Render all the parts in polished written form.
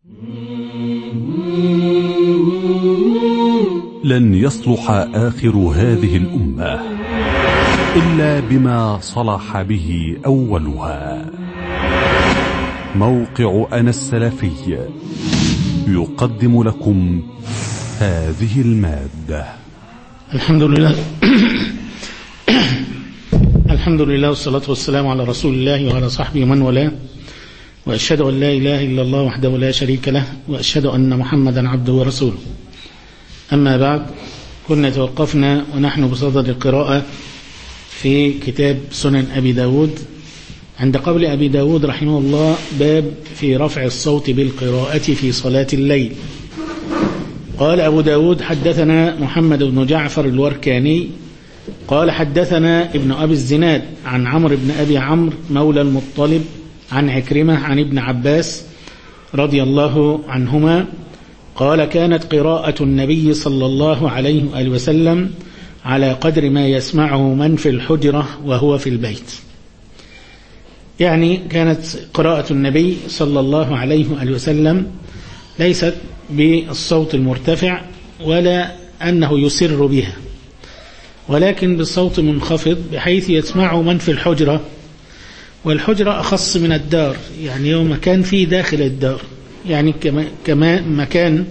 لن يصلح آخر هذه الأمة إلا بما صلح به أولها. موقع أنا السلفي يقدم لكم هذه المادة. الحمد لله الحمد لله والصلاة والسلام على رسول الله وعلى صحبه ومن والاه، وأشهد أن لا إله إلا الله وحده لا شريك له، وأشهد أن محمدا عبده ورسوله. أما بعد، كنا توقفنا ونحن بصدد القراءة في كتاب سنن أبي داود عند قول أبي داود رحمه الله: باب في رفع الصوت بالقراءة في صلاة الليل. قال أبو داود: حدثنا محمد بن جعفر الوركاني قال حدثنا ابن أبي الزناد عن عمرو بن أبي عمرو مولى المطلب عن عكرمة عن ابن عباس رضي الله عنهما قال: كانت قراءة النبي صلى الله عليه وآله وسلم على قدر ما يسمعه من في الحجرة وهو في البيت. يعني كانت قراءة النبي صلى الله عليه وآله وسلم ليست بالصوت المرتفع ولا أنه يسر بها، ولكن بالصوت منخفض بحيث يسمعه من في الحجرة، والحجرة أخص من الدار، يعني هو مكان فيه داخل الدار، يعني كما مكان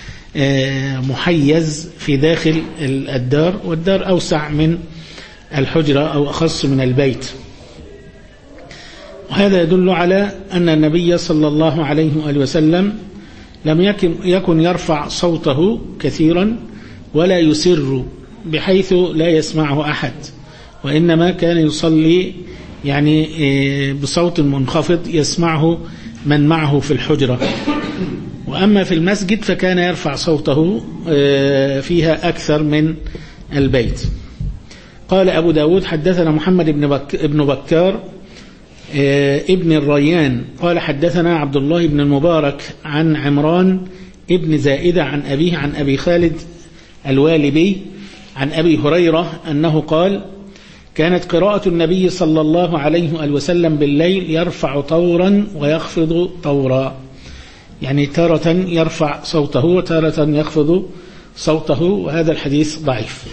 محيز في داخل الدار، والدار أوسع من الحجرة أو أخص من البيت. وهذا يدل على أن النبي صلى الله عليه وآله وسلم لم يكن يرفع صوته كثيرا ولا يسر بحيث لا يسمعه أحد، وإنما كان يصلي يعني بصوت منخفض يسمعه من معه في الحجرة. وأما في المسجد فكان يرفع صوته فيها أكثر من البيت. قال أبو داود: حدثنا محمد بن بكار ابن الريان قال حدثنا عبد الله بن المبارك عن عمران ابن زائدة عن أبيه عن أبي خالد الوالبي عن أبي هريرة أنه قال: كانت قراءة النبي صلى الله عليه وآله وسلم بالليل يرفع طورا ويخفض طورا، يعني تارة يرفع صوته وتارة يخفض صوته، وهذا الحديث ضعيف.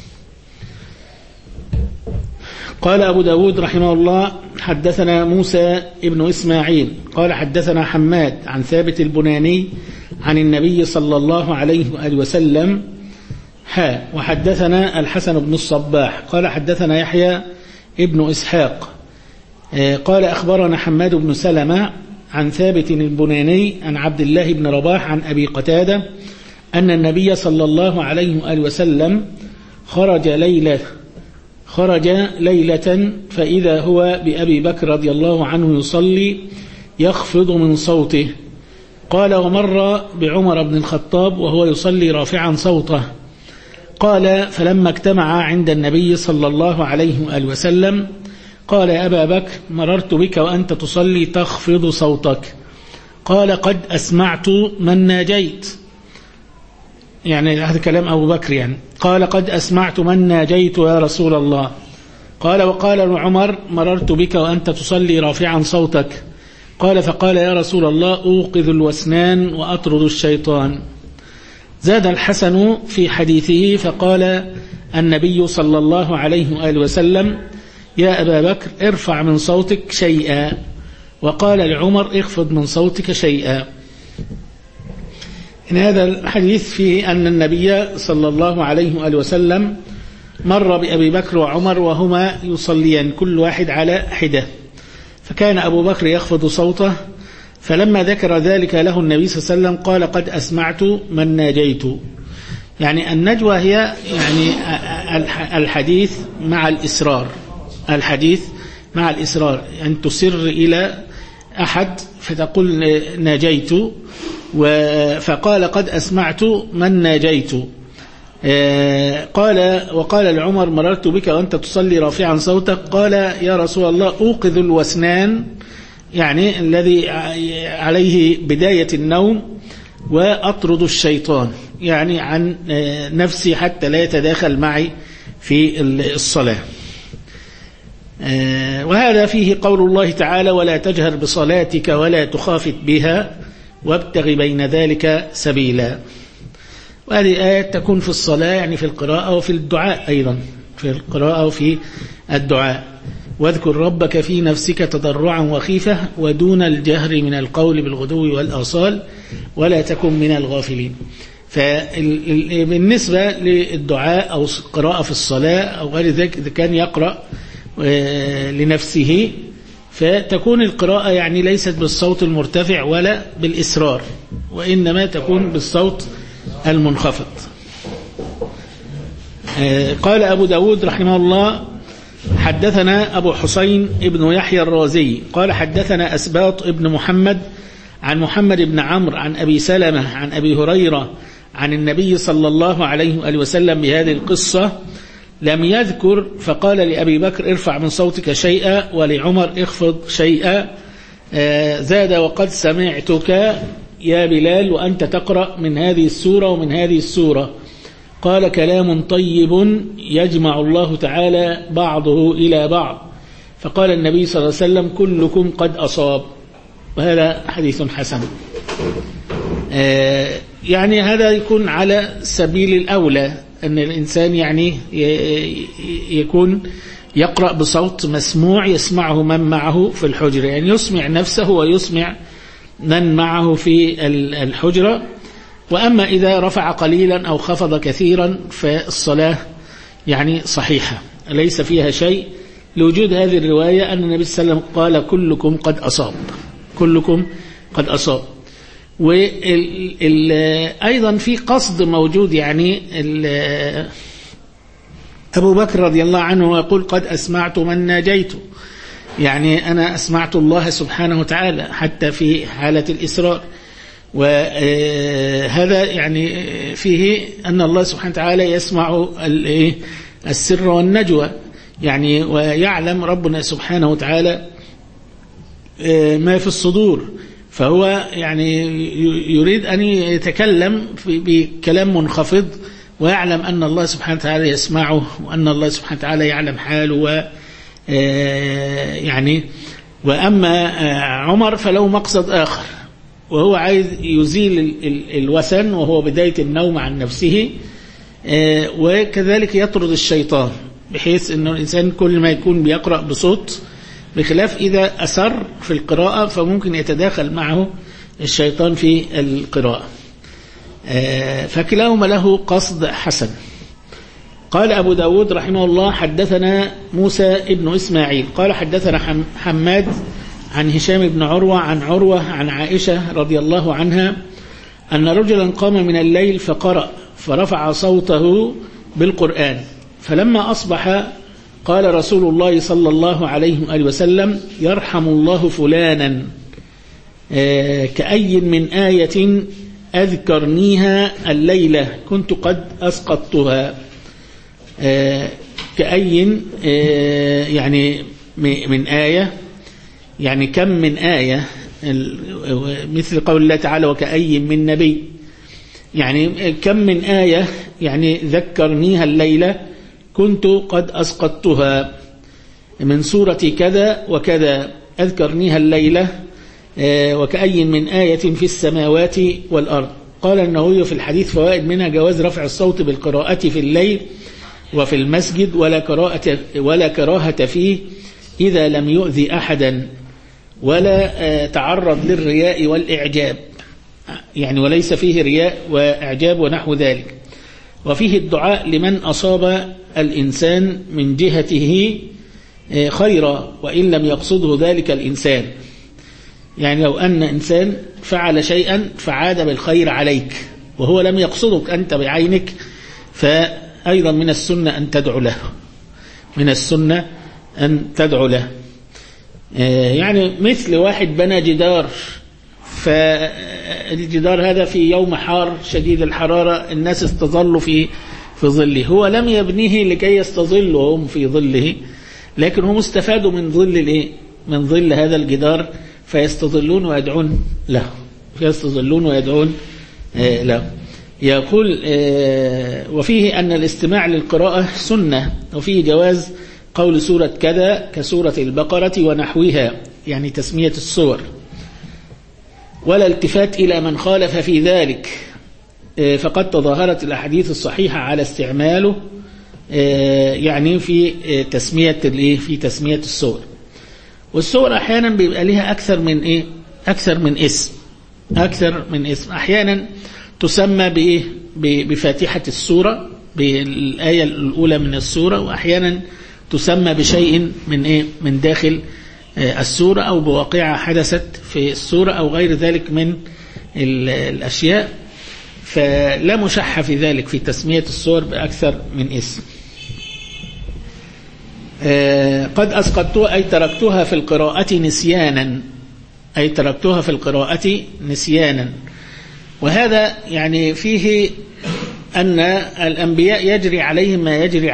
قال أبو داود رحمه الله: حدثنا موسى ابن إسماعيل قال حدثنا حماد عن ثابت البناني عن النبي صلى الله عليه وآله وسلم وحدثنا الحسن بن الصباح قال حدثنا يحيى ابن إسحاق قال أخبرنا حماد بن سلمة عن ثابت البناني عن عبد الله بن رباح عن أبي قتادة أن النبي صلى الله عليه وآله وسلم خرج ليلة فإذا هو بأبي بكر رضي الله عنه يصلي يخفض من صوته. قال: ومر بعمر بن الخطاب وهو يصلي رافعا صوته. قال: فلما اجتمع عند النبي صلى الله عليه وآله وسلم قال: يا أبا بكر، مررت بك وأنت تصلي تخفض صوتك. قال: قد أسمعت من ناجيت، يعني هذا كلام أبو بكر يعني. قال: قد أسمعت من ناجيت يا رسول الله. قال: وقال عمر: مررت بك وأنت تصلي رافعا صوتك. قال: فقال: يا رسول الله، أوقظ الوسنان وأطرد الشيطان. زاد الحسن في حديثه فقال النبي صلى الله عليه وآله وسلم: يا أبا بكر، ارفع من صوتك شيئا. وقال لعمر: اخفض من صوتك شيئا. إن هذا الحديث فيه أن النبي صلى الله عليه وآله وسلم مر بأبي بكر وعمر وهما يصليان كل واحد على حدة، فكان أبو بكر يخفض صوته، فلما ذكر ذلك له النبي صلى الله عليه وسلم قال: قد أسمعت من ناجيت. يعني النجوى هي يعني الحديث مع الإسرار، الحديث مع الإسرار، أن تسر إلى أحد فتقول ناجيت، فقال: قد أسمعت من ناجيت. وقال لعمر: مررت بك وأنت تصلي رافعا صوتك. قال: يا رسول الله، أوقظ الوسنان، يعني الذي عليه بداية النوم، وأطرد الشيطان، يعني عن نفسي حتى لا يتداخل معي في الصلاة. وهذا فيه قول الله تعالى: ولا تجهر بصلاتك ولا تخافت بها وابتغ بين ذلك سبيلا. وهذه آية تكون في الصلاة، يعني في القراءة وفي الدعاء أيضا، في القراءة وفي الدعاء. واذكر ربك في نفسك تضرعا وخيفة ودون الجهر من القول بالغدو والآصال ولا تكن من الغافلين. فبالنسبة للدعاء أو قراءة في الصلاة أو غير ذلك، إذا كان يقرأ لنفسه فتكون القراءة يعني ليست بالصوت المرتفع ولا بالإسرار، وإنما تكون بالصوت المنخفض. قال أبو داود رحمه الله: حدثنا أبو حسين ابن يحيى الرازي قال حدثنا أسباط ابن محمد عن محمد بن عمرو عن أبي سلمة عن أبي هريرة عن النبي صلى الله عليه وآله وسلم بهذه القصة لم يذكر، فقال لأبي بكر: ارفع من صوتك شيئا، ولعمر: اخفض شيئا. زاد: وقد سمعتك يا بلال وأنت تقرأ من هذه السورة ومن هذه السورة. قال: كلام طيب يجمع الله تعالى بعضه إلى بعض. فقال النبي صلى الله عليه وسلم: كلكم قد أصاب. وهذا حديث حسن. يعني هذا يكون على سبيل الأولى أن الإنسان يعني يكون يقرأ بصوت مسموع يسمعه من معه في الحجرة، يعني يسمع نفسه ويسمع من معه في الحجرة. وأما إذا رفع قليلا أو خفض كثيرا فالصلاة يعني صحيحة ليس فيها شيء، لوجود هذه الرواية أن النبي صلى الله عليه وسلم قال: كلكم قد أصاب، كلكم قد أصاب. وأيضا في قصد موجود، يعني أبو بكر رضي الله عنه يقول: قد أسمعت من ناجيت، يعني أنا أسمعت الله سبحانه وتعالى حتى في حالة الإسرار. وهذا يعني فيه أن الله سبحانه وتعالى يسمع السر والنجوى، يعني ويعلم ربنا سبحانه وتعالى ما في الصدور، فهو يعني يريد أن يتكلم بكلام منخفض ويعلم أن الله سبحانه وتعالى يسمعه وأن الله سبحانه وتعالى يعلم حاله. يعني وأما عمر فله مقصد آخر، وهو عايز يزيل الوثن وهو بداية النوم عن نفسه، وكذلك يطرد الشيطان، بحيث أن الإنسان كل ما يكون بيقرأ بصوت، بخلاف إذا أسر في القراءة فممكن يتداخل معه الشيطان في القراءة. فكلاهما له قصد حسن. قال أبو داود رحمه الله: حدثنا موسى ابن إسماعيل قال حدثنا حماد عن هشام بن عروة عن عروة عن عائشة رضي الله عنها أن رجلا قام من الليل فقرأ فرفع صوته بالقرآن، فلما أصبح قال رسول الله صلى الله عليه وآله وسلم: يرحم الله فلانا، كأي من آية أذكرنيها الليلة كنت قد أسقطتها. كأي يعني من آية، يعني كم من آية، مثل قول الله تعالى: وكأي من نبي، يعني كم من آية يعني ذكرنيها الليلة كنت قد أسقطتها من سورة كذا وكذا، أذكرنيها الليلة. وكأي من آية في السماوات والأرض. قال النووي في الحديث فوائد منها جواز رفع الصوت بالقراءة في الليل وفي المسجد ولا كراهة فيه إذا لم يؤذي أحدا ولا تعرض للرياء والإعجاب، يعني وليس فيه رياء وإعجاب ونحو ذلك. وفيه الدعاء لمن أصاب الإنسان من جهته خيرا وإن لم يقصده ذلك الإنسان، يعني لو أن إنسان فعل شيئا فعاد بالخير عليك وهو لم يقصدك أنت بعينك، فأيضا من السنة أن تدعو له، من السنة أن تدعو له. يعني مثل واحد بنى جدار، فالجدار هذا في يوم حار شديد الحرارة الناس استظلوا في ظله، هو لم يبنيه لكي يستظلوا هم في ظله، لكن هم استفادوا من ظل من ظل هذا الجدار فيستظلون ويدعون له، فيستظلون ويدعون له. يقول: وفيه أن الاستماع للقراءة سنة، وفيه جواز قول سورة كذا كسورة البقرة ونحوها، يعني تسمية السور. ولا التفات إلى من خالف في ذلك، فقد تظاهرت الأحاديث الصحيحة على استعماله يعني في تسمية السور. والسور أحيانا بيبقى لها أكثر من اسم. أحيانا تسمى بفاتحة السورة، بالآية الأولى من السورة، وأحيانا تسمى بشيء من داخل السورة، أو بواقعة حدثت في السورة، أو غير ذلك من الأشياء. فلا مشح في ذلك في تسمية السور بأكثر من اسم. قد أسقطتها أي تركتها في القراءة نسيانا. وهذا يعني فيه أن الأنبياء يجري عليهم ما يجري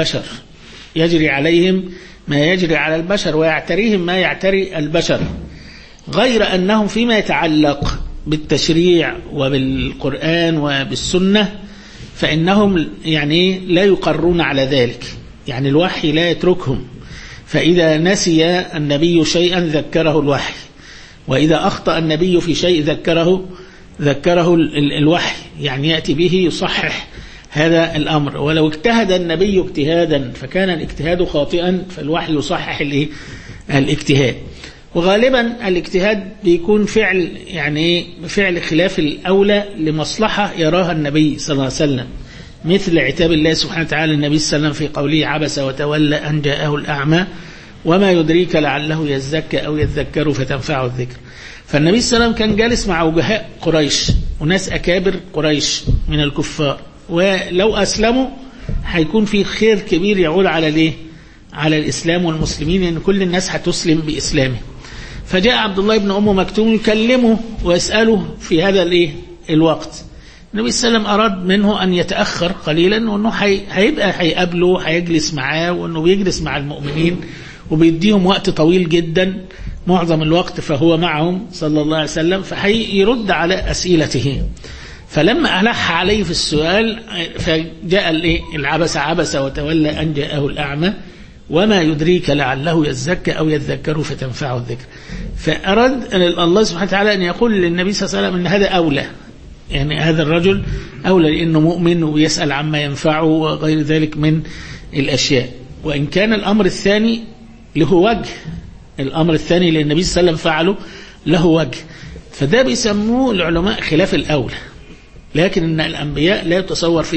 على البشر، ويعتريهم ما يعتري البشر، غير أنهم فيما يتعلق بالتشريع وبالقرآن وبالسنة فإنهم يعني لا يقرون على ذلك، يعني الوحي لا يتركهم. فإذا نسي النبي شيئا ذكره الوحي، وإذا أخطأ النبي في شيء ذكره الوحي، يعني يأتي به يصحح هذا الأمر. ولو اجتهد النبي اجتهادا فكان الاجتهاد خاطئا، فالوحي يصحح الاجتهاد. وغالبا الاجتهاد بيكون فعل خلاف الأولى لمصلحة يراها النبي صلى الله عليه وسلم، مثل عتاب الله سبحانه وتعالى النبي صلى الله عليه وسلم في قوله عبس وتولى أن جاءه الأعمى وما يدريك لعله يزكى أو يذكر فتنفعه الذكر. فالنبي صلى الله عليه وسلم كان جالس مع وجهاء قريش وناس أكابر قريش من الكفار، ولو أسلموا هيكون في خير كبير يعود على الإسلام والمسلمين، لأن كل الناس هتسلم بإسلامه. فجاء عبد الله بن أم مكتوم يكلمه ويسأله في هذا الوقت. النبي صلى الله عليه وسلم أراد منه أن يتأخر قليلا، وأنه هيقابله، هيجلس معاه، وأنه بيجلس مع المؤمنين وبيديهم وقت طويل جدا، معظم الوقت فهو معهم صلى الله عليه وسلم، فهيرد على أسئلته. فلما ألح عليه في السؤال فجاء العبس عبس وتولى أن جاءه الأعمى وما يدريك لعله يزكى أو يذكر فتنفعه الذكر. فأراد الله سبحانه وتعالى أن يقول للنبي صلى الله عليه وسلم أن هذا أولى، يعني هذا الرجل أولى لأنه مؤمن ويسأل عما ينفعه وغير ذلك من الأشياء. وإن كان الأمر الثاني له وجه، الأمر الثاني للنبي صلى الله عليه وسلم فعله له وجه، فده بيسموه العلماء خلاف الأولى. لكن إن الأنبياء لا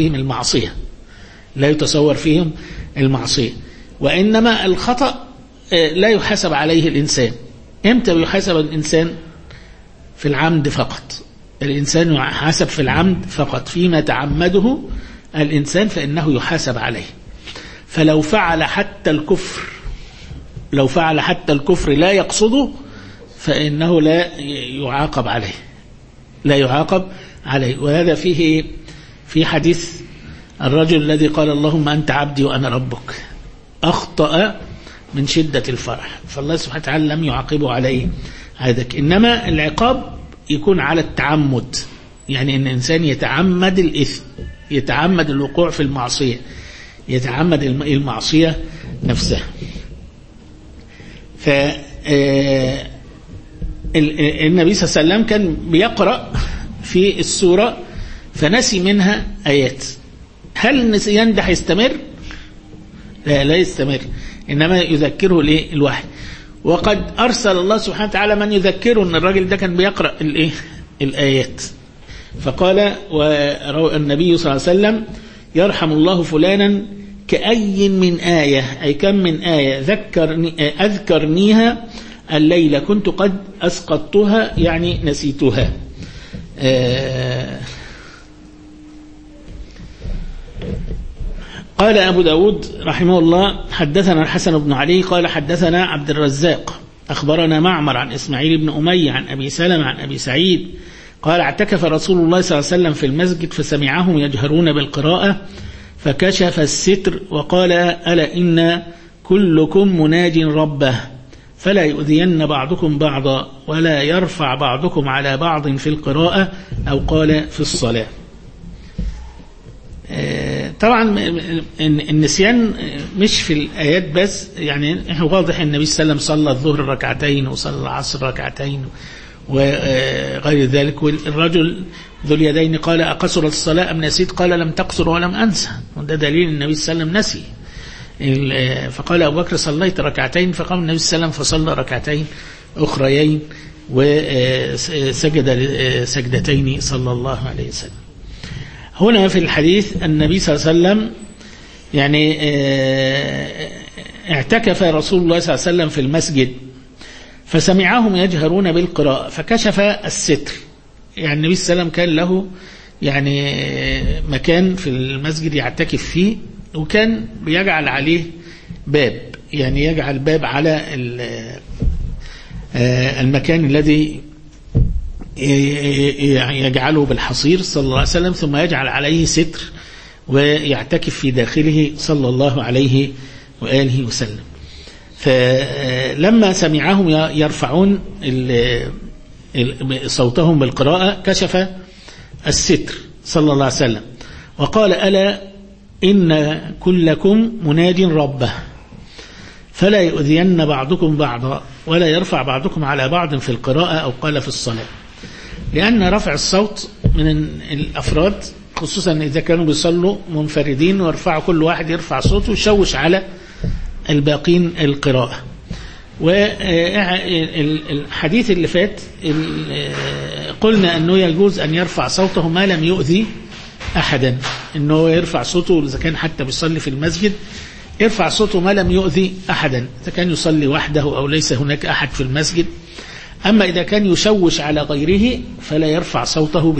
يتصور فيهم المعصية، وإنما الخطأ لا يحاسب عليه الإنسان. إمتى بيحاسب الإنسان؟ في العمد فقط. الإنسان يحاسب في العمد فقط، فيما تعمده الإنسان فإنه يحاسب عليه. فلو فعل حتى الكفر لا يقصده فإنه لا يعاقب عليه. وهذا فيه في حديث الرجل الذي قال اللهم أنت عبدي وأنا ربك، أخطأ من شدة الفرح، فالله سبحانه وتعالى لم يعاقبه عليه هذا. إنما العقاب يكون على التعمد، يعني إن الإنسان يتعمد الإثم، يتعمد الوقوع في المعصية، يتعمد المعصية نفسها. فالنبي صلى الله عليه وسلم كان بيقرأ في السورة فنسي منها آيات. هل النسيان ده هيستمر؟ لا يستمر، إنما يذكره الوحي. وقد أرسل الله سبحانه وتعالى من يذكره أن الراجل ده كان بيقرأ الآيات. فقال النبي صلى الله عليه وسلم يرحم الله فلانا كأي من آية، أي كم من آية أذكرنيها الليلة كنت قد أسقطتها، يعني نسيتها. قال أبو داود رحمه الله حدثنا الحسن بن علي قال حدثنا عبد الرزاق أخبرنا معمر عن إسماعيل بن أمية عن أبي سلمة عن أبي سعيد قال اعتكف رسول الله صلى الله عليه وسلم في المسجد فسمعهم يجهرون بالقراءة فكشف الستر وقال ألا إن كلكم مناج ربه فلا يؤذين بعضكم بعضا ولا يرفع بعضكم على بعض في القراءة أو قال في الصلاة. طبعا النسيان مش في الآيات بس، يعني واضح النبي صلى الله عليه وسلم صلى الظهر ركعتين وصلى العصر ركعتين وغير ذلك. والرجل ذو اليدين قال أقصر الصلاة أم نسيت؟ قال لم تقصر ولم أنسى. وده دليل النبي صلى الله عليه وسلم نسي. فقال أبو بكر صليت ركعتين، فقام النبي صلى الله عليه وسلم فصلى ركعتين أخريين وسجد سجدتين صلى الله عليه وسلم. هنا في الحديث النبي صلى الله عليه وسلم يعني اعتكف رسول الله صلى الله عليه وسلم في المسجد فسمعهم يجهرون بالقراءة فكشف الستر. يعني النبي صلى الله عليه وسلم كان له يعني مكان في المسجد يعتكف فيه، وكان بيجعل عليه باب، يعني يجعل باب على المكان الذي يجعله بالحصير صلى الله عليه وسلم، ثم يجعل عليه ستر ويعتكف في داخله صلى الله عليه وآله وسلم. فلما سمعهم يرفعون صوتهم بالقراءة كشف الستر صلى الله عليه وسلم وقال ألا إن كلكم مناد ربه فلا يؤذين بعضكم بعضا ولا يرفع بعضكم على بعض في القراءة أو قال في الصلاة. لأن رفع الصوت من الأفراد خصوصا إذا كانوا بيصلوا منفردين ويرفعوا كل واحد يرفع صوته ويشوش على الباقين القراءة. والحديث اللي فات قلنا أنه يجوز أن يرفع صوته ما لم يؤذي أحدا، أنه يرفع صوته إذا كان حتى بيصلي في المسجد يرفع صوته ما لم يؤذي أحدا، إذا كان يصلي وحده أو ليس هناك أحد في المسجد. أما إذا كان يشوش على غيره فلا يرفع صوته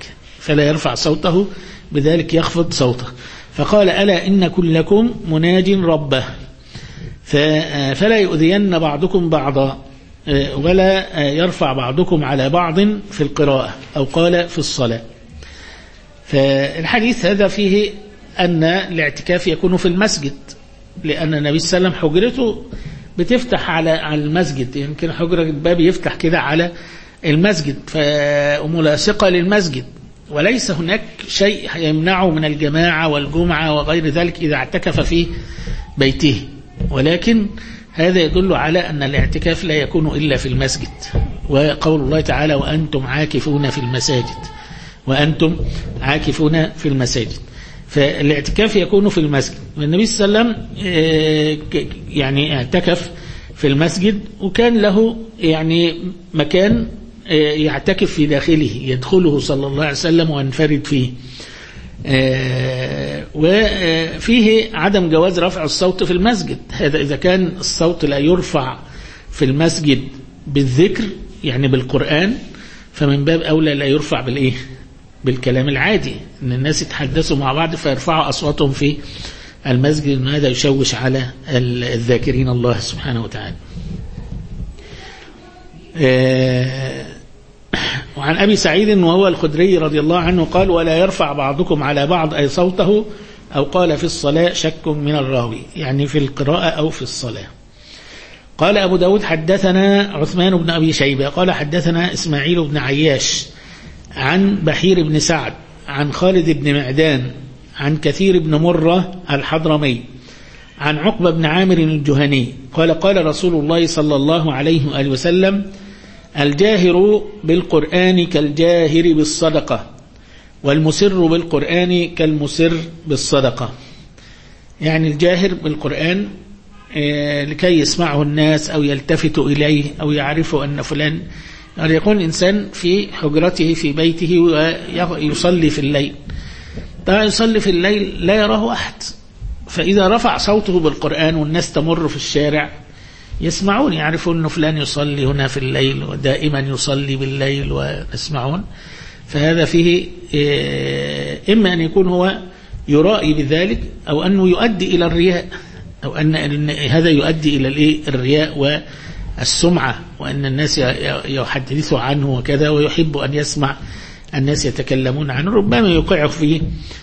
بذلك، يخفض صوته. فقال ألا إن كلكم مناج ربه فلا يؤذين بعضكم بعضا ولا يرفع بعضكم على بعض في القراءة أو قال في الصلاة. فالحديث هذا فيه أن الاعتكاف يكون في المسجد، لأن النبي صلى الله عليه وسلم حجرته بتفتح على المسجد، يمكن حجرة الباب يفتح كده على المسجد وملاصقة للمسجد، وليس هناك شيء يمنعه من الجماعة والجمعة وغير ذلك إذا اعتكف في بيته. ولكن هذا يدل على أن الاعتكاف لا يكون إلا في المسجد، وقول الله تعالى وأنتم عاكفون في المساجد. فالاعتكاف يكون في المسجد. والنبي صلى الله عليه وسلم يعني اعتكف في المسجد، وكان له يعني مكان يعتكف في داخله يدخله صلى الله عليه وسلم وينفرد فيه. وفيه عدم جواز رفع الصوت في المسجد، هذا إذا كان الصوت لا يرفع في المسجد بالذكر يعني بالقرآن، فمن باب أولى لا يرفع بالكلام العادي، أن الناس يتحدثوا مع بعض فيرفعوا أصواتهم في المسجد، أن هذا يشوش على الذاكرين الله سبحانه وتعالى. وعن أبي سعيد وهو الخدري رضي الله عنه قال ولا يرفع بعضكم على بعض أي صوته أو قال في الصلاة شك من الراوي، يعني في القراءة أو في الصلاة. قال أبو داود حدثنا عثمان بن أبي شيبة قال حدثنا إسماعيل بن عياش عن بحير بن سعد عن خالد بن معدان عن كثير بن مرة الحضرمي عن عقبة بن عامر الجهني قال قال رسول الله صلى الله عليه وآله وسلم الجاهر بالقرآن كالجاهر بالصدقة والمسر بالقرآن كالمسر بالصدقة. يعني الجاهر بالقرآن لكي يسمعه الناس أو يلتفتوا إليه أو يعرفوا أن فلان، يعني يكون الإنسان في حجرته في بيته ويصلي في الليل، طبعا يصلي في الليل لا يراه أحد، فإذا رفع صوته بالقرآن والناس تمر في الشارع يسمعون يعرفون أن فلان يصلي هنا في الليل ودائما يصلي بالليل ويسمعون. فهذا فيه إما أن يكون هو يرائي بذلك أو أنه يؤدي إلى الرياء، أو أن هذا يؤدي إلى الرياء والسمعة، وأن الناس يحدثوا عنه وكذا ويحب أن يسمع الناس يتكلمون عنه، ربما يوقعه في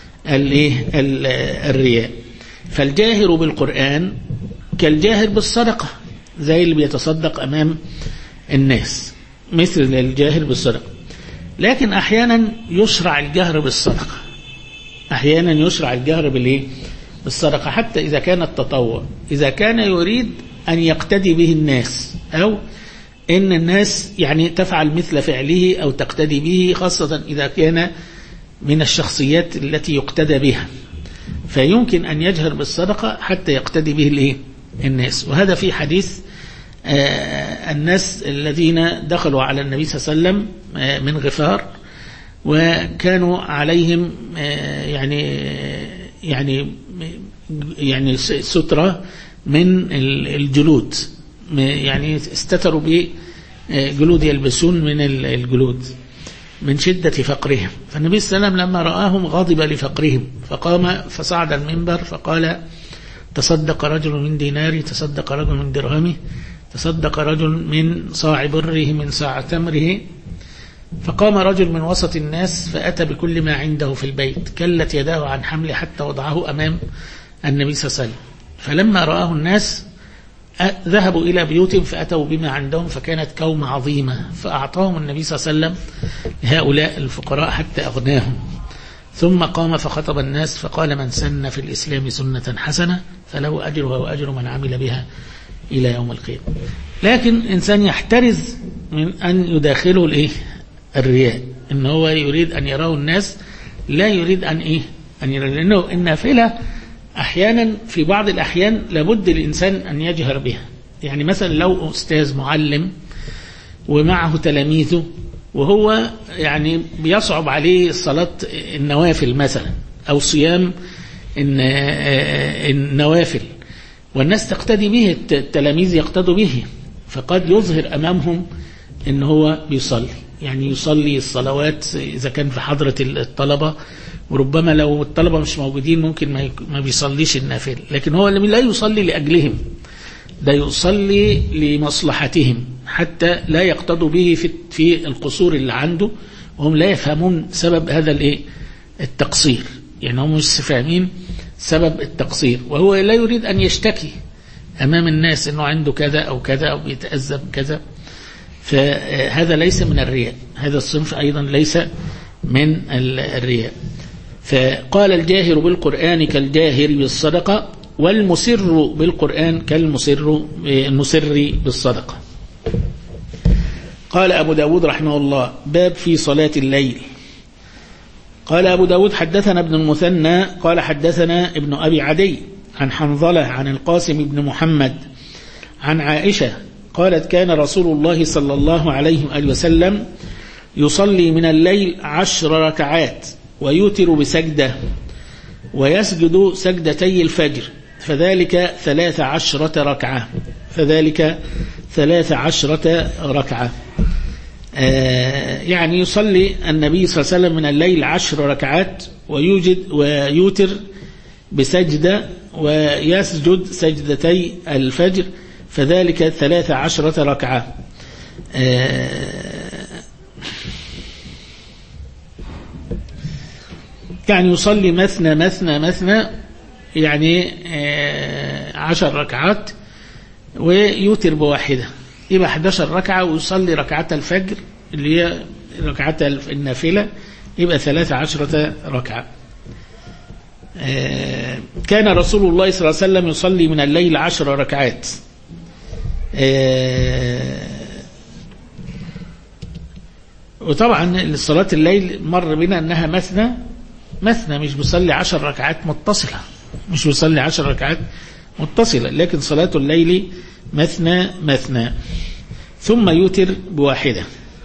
الرياء. فالجاهر بالقرآن كالجاهر بالصدقة، زي اللي بيتصدق أمام الناس مثل الجاهر بالصدقة. لكن أحيانا يشرع الجهر بالصدقة، أحيانا يشرع الجهر بالصدقة حتى إذا كان التطوع، إذا كان يريد أن يقتدي به الناس أو إن الناس يعني تفعل مثل فعله أو تقتدي به، خاصة إذا كان من الشخصيات التي يقتدى بها، فيمكن أن يجهر بالصدقة حتى يقتدي به الناس. وهذا في حديث الناس الذين دخلوا على النبي صلى الله عليه وسلم من غفار، وكانوا عليهم يعني سترة من الجلود، يعني استتروا بجلود يلبسون من الجلود من شدة فقرهم. فالنبي صلى الله عليه وسلم لما رآهم غضب لفقرهم، فقام فصعد المنبر فقال: تصدق رجل من ديناره، تصدق رجل من درهمه، تصدق رجل من صاع بره، من صاع تمره. فقام رجل من وسط الناس فأتى بكل ما عنده في البيت، كلت يداه عن حمله حتى وضعه أمام النبي صلى الله عليه وسلم. فلما رآه الناس ذهبوا إلى بيوتهم فأتوا بما عندهم، فكانت كومة عظيمة، فأعطاهم النبي صلى الله عليه وسلم هؤلاء الفقراء حتى أغناهم. ثم قام فخطب الناس فقال: من سن في الإسلام سنة حسنة فله أجرها وأجر من عمل بها إلى يوم القيامة. لكن إنسان يحترز من أن يداخله الرياء، إن هو يريد أن يراه الناس، لا يريد أن يرى، لأنه النافلة أحيانا في بعض الأحيان لابد الإنسان أن يجهر بها. يعني مثلا لو أستاذ معلم ومعه تلاميذه، وهو يعني بيصعب عليه صلاة النوافل مثلا أو صيام النوافل، والناس تقتدي به، التلاميذ يقتدوا به، فقد يظهر أمامهم إن هو بيصلي، يعني يصلي الصلوات إذا كان في حضرة الطلبة، وربما لو الطلبة مش موجودين ممكن ما بيصليش النافل، لكن هو لا يصلي لأجلهم، ده يصلي لمصلحتهم حتى لا يقتدوا به في القصور اللي عنده، وهم لا يفهمون سبب هذا التقصير، يعني هم مش فاهمين سبب التقصير، وهو لا يريد أن يشتكي أمام الناس أنه عنده كذا أو كذا أو بيتأذى كذا. فهذا ليس من الرياء، هذا الصنف أيضا ليس من الرياء. فقال: الجاهر بالقرآن كالجاهر بالصدقة، والمسر بالقرآن كالمسر بالصدقة. قال أبو داود رحمه الله: باب في صلاة الليل. قال أبو داود: حدثنا ابن المثنى قال حدثنا ابن أبي عدي عن حنظلة عن القاسم بن محمد عن عائشة قالت: كان رسول الله صلى الله عليه وآله وسلم يصلي من الليل 10 ركعات ويوتر بسجدة ويسجد سجدتي الفجر، فذلك 13 ركعة، فذلك 13 ركعة. يعني يصلي النبي صلى الله عليه وسلم من الليل 10 ركعات ويوتر بسجدة ويسجد سجدتي الفجر، فذلك 13 ركعة. يعني يصلي مثنى مثنى مثنى، يعني 10 ركعات ويوتر بواحدة، يبقى 11 ركعة، ويصلي ركعة الفجر اللي هي ركعة النافلة، يبقى 13 ركعة. كان رسول الله صلى الله عليه وسلم يصلي من الليل 10 ركعات. وطبعا صلاة الليل مر بنا أنها مثنى مثنى، مش بيصلي 10 ركعات متصلة، مش بيصلي 10 ركعات متصلة، لكن صلاة الليل مثنى مثنى، ثم يوتر بواحدة.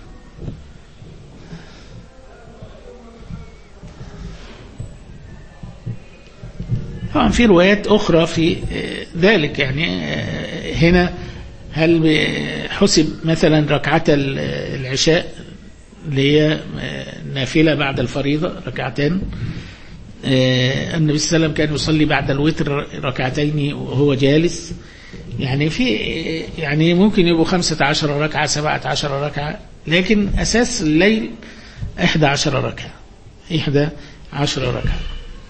طبعا في روايات أخرى في ذلك، يعني هنا هل حسب مثلا ركعة العشاء اللي هي نافلة بعد الفريضة ركعتين، النبي صلى الله عليه وسلم كان يصلي بعد الوتر ركعتين وهو جالس، يعني في يعني ممكن يبقوا 15 ركعة 17 ركعة، لكن أساس الليل 11 ركعة 11 ركعة.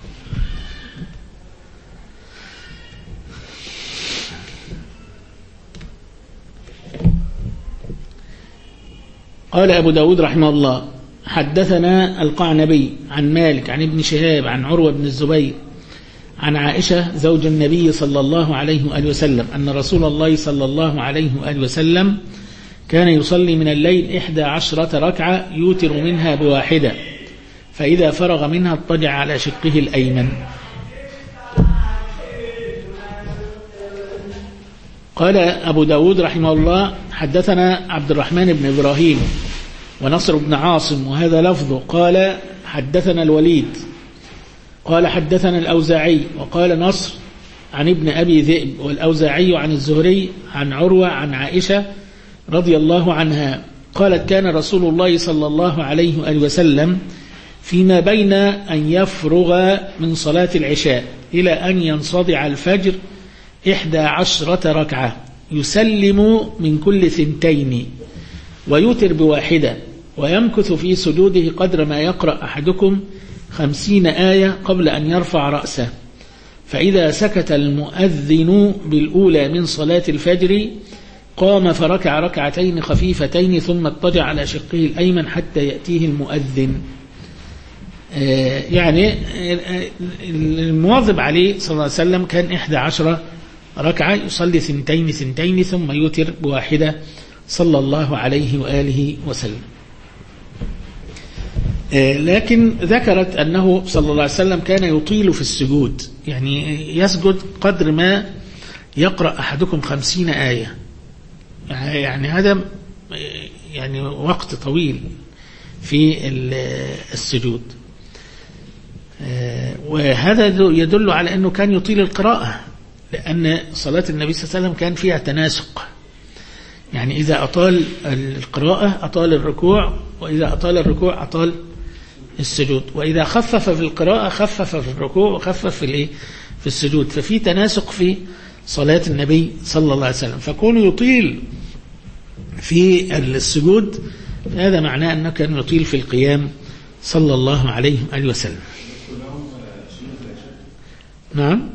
قال أبو داود رحمه الله: حدثنا القعنبي عن مالك عن ابن شهاب عن عروة بن الزبير عن عائشة زوج النبي صلى الله عليه وآله وسلم أن رسول الله صلى الله عليه وآله وسلم كان يصلي من الليل 11 ركعة يوتر منها بواحدة، فإذا فرغ منها اضطجع على شقه الأيمن. قال أبو داود رحمه الله: حدثنا عبد الرحمن بن إبراهيم ونصر بن عاصم وهذا لفظه، قال حدثنا الوليد قال حدثنا الأوزاعي، وقال نصر عن ابن أبي ذئب، والأوزاعي عن الزهري عن عروة عن عائشة رضي الله عنها قالت: كان رسول الله صلى الله عليه وآله وسلم فيما بين أن يفرغ من صلاة العشاء إلى أن ينصدع الفجر 11 ركعة يسلم من كل 2 ويوتر بواحدة، ويمكث في سجوده قدر ما يقرأ أحدكم 50 آية قبل أن يرفع رأسه، فإذا سكت المؤذن بالأولى من صلاة الفجر قام فركع ركعتين خفيفتين ثم اضطجع على شقه الأيمن حتى يأتيه المؤذن. يعني المواظب عليه صلى الله عليه وسلم كان 11 ركعة يصلي 2 ثم يوتر بواحدة صلى الله عليه وآله وسلم. لكن ذكرت أنه صلى الله عليه وسلم كان يطيل في السجود، يعني يسجد قدر ما يقرأ أحدكم 50 آية، يعني هذا يعني وقت طويل في السجود. وهذا يدل على أنه كان يطيل القراءة، لأن صلاة النبي صلى الله عليه وسلم كان فيها تناسق، يعني إذا أطال القراءة أطال الركوع، وإذا أطال الركوع أطال السجود، وإذا خفف في القراءة خفف في الركوع وخفف في السجود، ففي تناسق في صلاة النبي صلى الله عليه وسلم. فكونه يطيل في السجود هذا معناه أنه كان يطيل في القيام صلى الله عليه وسلم. نعم،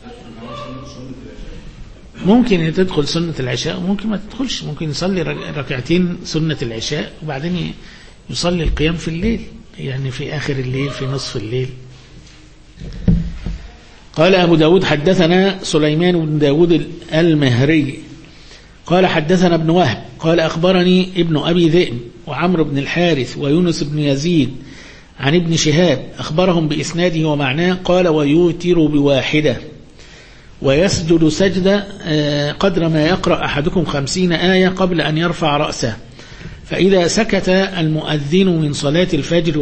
ممكن تدخل سنة العشاء وممكن ما تدخلش، ممكن يصلي ركعتين سنة العشاء وبعدين يصلي القيام في الليل، يعني في آخر الليل في نصف الليل. قال أبو داود: حدثنا سليمان بن داود المهري قال حدثنا ابن وهب قال أخبرني ابن أبي ذئب وعمرو بن الحارث ويونس بن يزيد عن ابن شهاب أخبرهم بإسناده ومعناه قال: ويوتر بواحدة ويسجد سجدة قدر ما يقرأ أحدكم 50 آية قبل أن يرفع رأسه، فإذا سكت المؤذن من صلاة الفجر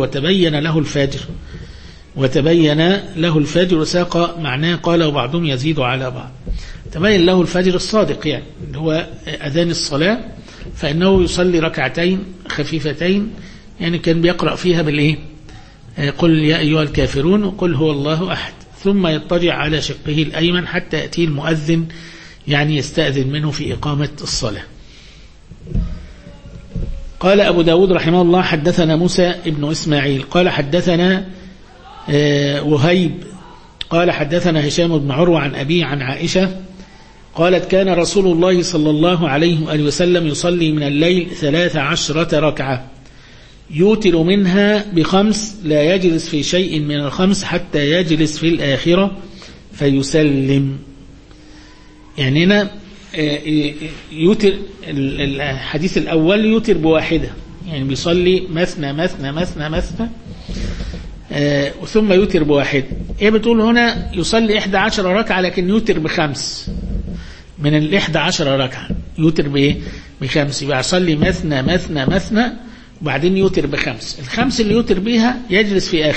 وتبين له الفجر ساق معناه قال، وبعضهم يزيد على بعض. تبين له الفجر الصادق، يعني هو أذان الصلاة، فإنه يصلي ركعتين خفيفتين، يعني كان بيقرأ فيها بالإيه؟ قل يا أيها الكافرون وقل هو الله أحد، ثم يضطجع على شقه الأيمن حتى يأتي المؤذن، يعني يستأذن منه في إقامة الصلاة. قال أبو داود رحمه الله: حدثنا موسى ابن إسماعيل قال حدثنا وهيب قال حدثنا هشام بن عروة عن أبي عن عائشة قالت: كان رسول الله صلى الله عليه وآله وسلم يصلي من الليل 13 ركعة يوتر منها ب5 لا يجلس في شيء من ال5 حتى يجلس في الآخرة فيسلم. يعني هنا يوتر الحديث الأول يوتر بواحدة، يعني بيصلي مثنى ثم يوتر بواحد. ايه بتقول هنا؟ يصلي 11 ركعة لكن يوتر ب5 من 11 ركعة، يوتر بايه؟ ب5، يبقى يصلي مثنى وبعدين يوتر ب5. ال5 اللي يوتر بيها يجلس في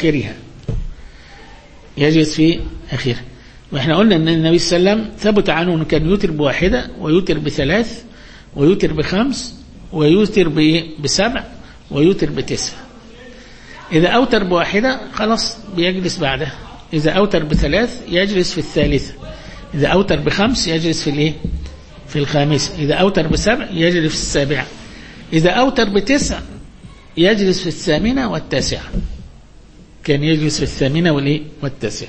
آخرها. واحنا قلنا ان النبي صلى الله عليه وسلم ثبت عنه انه كان يوتر بواحدة ويوتر ب3 ويوتر ب5 ويوتر ب7 ويوتر ب9. إذا أوتر بواحدة خلاص بيجلس بعدها، إذا أوتر ب3 يجلس في الثالثة، إذا أوتر ب5 يجلس في الخامسة، إذا أوتر ب7 يجلس في السابعة، إذا أوتر ب9 يجلس في الثامنة والتاسعة. كان يجلس في الثامنة والتاسعة.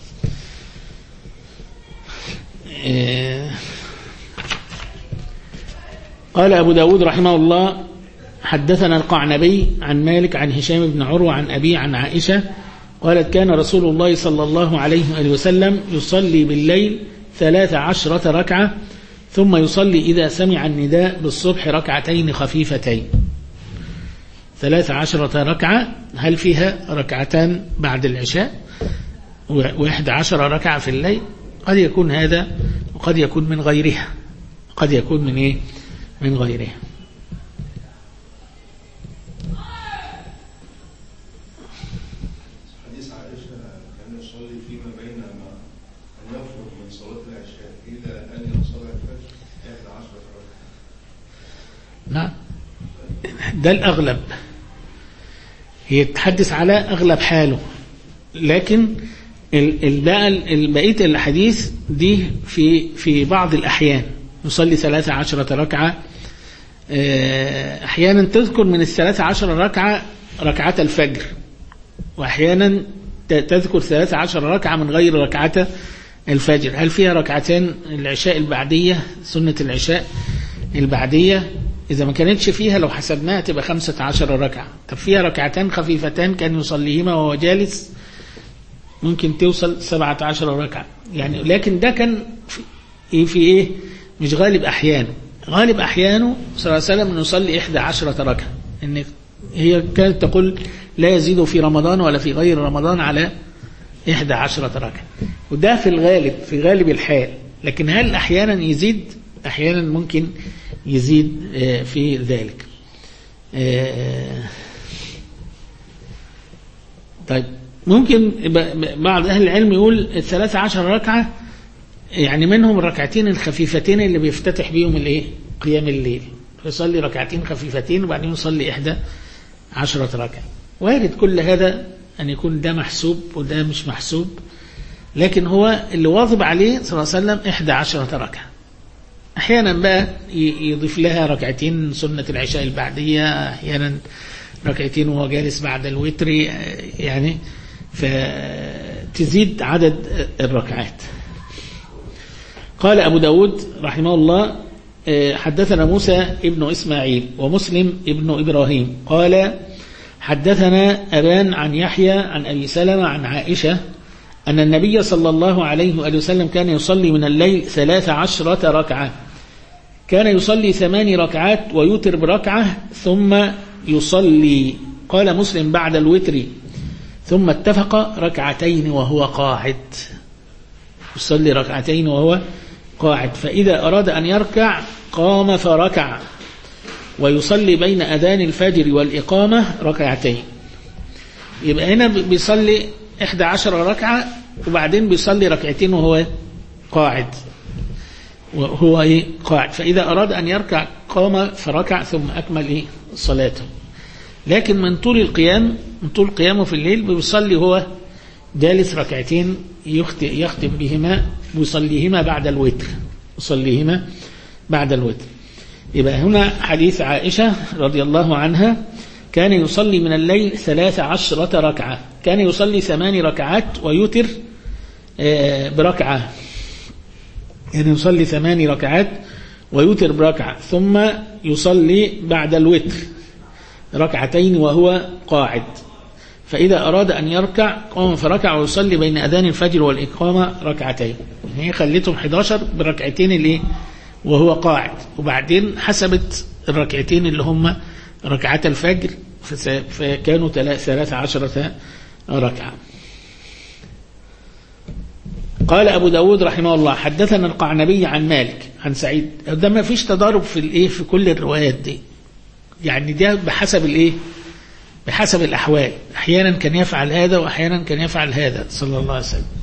قال أبو داود رحمه الله: حدثنا القعنبي عن مالك عن هشام بن عروة عن أبي عن عائشة قالت: كان رسول الله صلى الله عليه وسلم يصلي بالليل 13 ركعة ثم يصلي إذا سمع النداء بالصبح ركعتين خفيفتين. 13 ركعة، هل فيها ركعتان بعد العشاء و11 ركعة في الليل؟ قد يكون هذا وقد يكون من غيرها، قد يكون من إيه؟ من غيرها. حديث عائشة كان يصلي فيما بين ما أن يفرغ من صلاة العشاء إلى أن يصلي الفجر 11 ركعة. نعم، ده الأغلب، هي تتحدث على أغلب حاله، لكن بقية الحديث دي في بعض الأحيان يصلي 13 ركعة. أحيانا تذكر من 13 ركعة ركعة الفجر، وأحيانا تذكر 13 ركعة من غير ركعة الفجر. هل فيها ركعتين العشاء البعدية، سنة العشاء البعدية؟ إذا ما كانتش فيها لو حسبناها تبقى 15 ركعة. طب فيها ركعتين خفيفتان كان يصليهما وهو جالس، ممكن توصل 17 ركعة يعني. لكن ده كان في إيه؟ مش غالب أحيانه. غالب أحيانه صلى الله عليه وسلم أن يصلي 11 ركعة. إن هي كانت تقول لا يزيد في رمضان ولا في غير رمضان على 11 ركعة، وده في الغالب، في غالب الحال. لكن هل أحيانا يزيد؟ أحيانا ممكن يزيد في ذلك. طيب، ممكن بعض أهل العلم يقول 13 ركعة يعني منهم الركعتين الخفيفتين اللي بيفتتح بيهم الايه؟ قيام الليل، يصلي ركعتين خفيفتين وبعدين يصلي 11 ركعة. وارد كل هذا أن يكون ده محسوب وده مش محسوب، لكن هو اللي واظب عليه صلى الله عليه وسلم 11 ركعة. أحيانا بقى يضيف لها ركعتين سنة العشاء البعدية، أحيانا ركعتين وهو جالس بعد الوتر يعني، فتزيد عدد الركعات. قال أبو داود رحمه الله حدثنا موسى ابن إسماعيل ومسلم ابن إبراهيم قال حدثنا أبان عن يحيى عن أبي سلمة عن عائشة أن النبي صلى الله عليه وآله وسلم كان يصلي من الليل 13 ركعة، كان يصلي 8 ركعات ويوتر بركعة ثم يصلي، قال مسلم بعد الوتر ثم اتفق ركعتين وهو قاعد، يصلي ركعتين وهو قاعد، فإذا أراد أن يركع قام فركع، ويصلي بين أذان الفجر والإقامة ركعتين. يبقى هنا بيصلي 11 ركعة وبعدين بيصلي ركعتين وهو قاعد، وهو إيه؟ قاعد. فإذا أراد أن يركع قام فركع ثم أكمل صلاته. لكن من طول القيام، من طول قيامه في الليل بيصلي هو جالس ركعتين يختم بهما ويصليهما بعد الوتر، يصليهما بعد الوتر. يبقى هنا حديث عائشة رضي الله عنها كان يصلي من الليل 13 ركعة، كان يصلي 8 ركعات ويوتر بركعة، يعني يصلي 8 ركعات ويوتر بركعة ثم يصلي بعد الوتر ركعتين وهو قاعد، فإذا أراد أن يركع قام فركع ويصلي بين أذان الفجر والإقامة ركعتين. هي خليتهم 11 بركعتين اللي وهو قاعد، وبعدين حسبت الركعتين اللي هم ركعات الفجر فكانوا 13 ركعة. قال أبو داود رحمه الله حدثنا القعنبي عن مالك عن سعيد. ده ما فيش تضارب في كل الروايات دي، يعني ده بحسب الأحوال، أحيانا كان يفعل هذا وأحيانا كان يفعل هذا صلى الله عليه وسلم.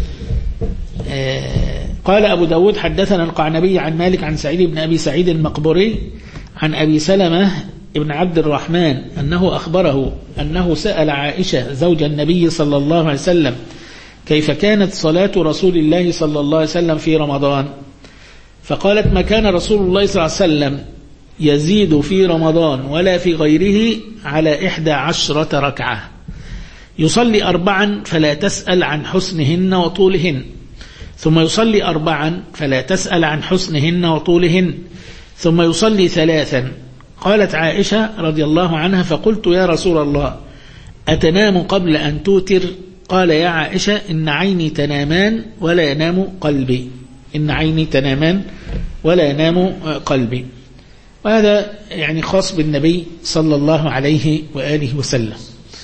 قال أبو داود حدثنا القعنبي عن مالك عن سعيد بن أبي سعيد المقبري عن أبي سلمة ابن عبد الرحمن أنه أخبره أنه سأل عائشة زوج النبي صلى الله عليه وسلم كيف كانت صلاة رسول الله صلى الله عليه وسلم في رمضان، فقالت ما كان رسول الله صلى الله عليه وسلم يزيد في رمضان ولا في غيره على 11 ركعة، يصلي 4 فلا تسأل عن حسنهن وطولهن، ثم يصلي 4 فلا تسأل عن حسنهن وطولهن، ثم يصلي 3. قالت عائشة رضي الله عنها فقلت يا رسول الله أتنام قبل أن توتر؟ قال يا عائشة إن عيني تنامان ولا ينام قلبي، إن عيني تنامان ولا ينام قلبي. وهذا يعني خاص بالنبي صلى الله عليه وآله وسلم.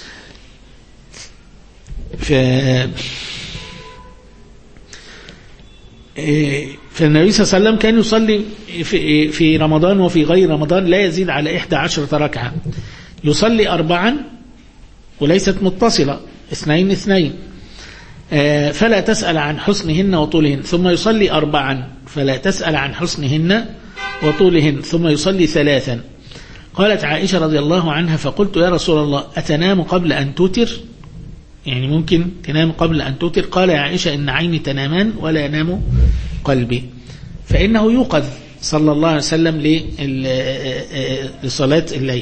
فالنبي صلى الله عليه وسلم كان يصلي في رمضان وفي غير رمضان لا يزيد على 11 ركعة، يصلي 4 وليست متصلة 2 فلا تسأل عن حسنهن وطولهن، ثم يصلي 4 فلا تسأل عن حسنهن وطولهن، ثم يصلي 3. قالت عائشة رضي الله عنها فقلت يا رسول الله أتنام قبل أن توتر؟ يعني ممكن تنام قبل أن توتر؟ قال يا عائشة إن عيني تنامان ولا ينام قلبي. فإنه يوقظ صلى الله عليه وسلم لصلاة الليل.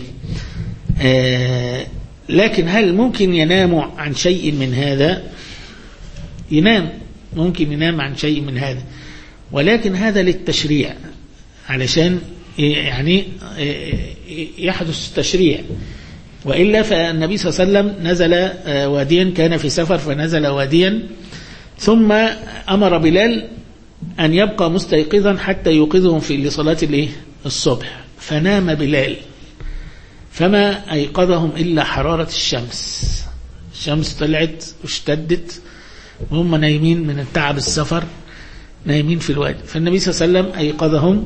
لكن هل ممكن ينام عن شيء من هذا؟ ينام، ممكن ينام عن شيء من هذا، ولكن هذا للتشريع علشان يعني يحدث تشريع. وإلا فالنبي صلى الله عليه وسلم نزل واديا، كان في سفر فنزل واديا، ثم أمر بلال أن يبقى مستيقظا حتى يوقظهم لصلاة الصبح، فنام بلال فما أيقظهم إلا حرارة الشمس طلعت واشتدت وهم نايمين من التعب السفر، نايمين في الوادي. فالنبي صلى الله عليه وسلم أيقظهم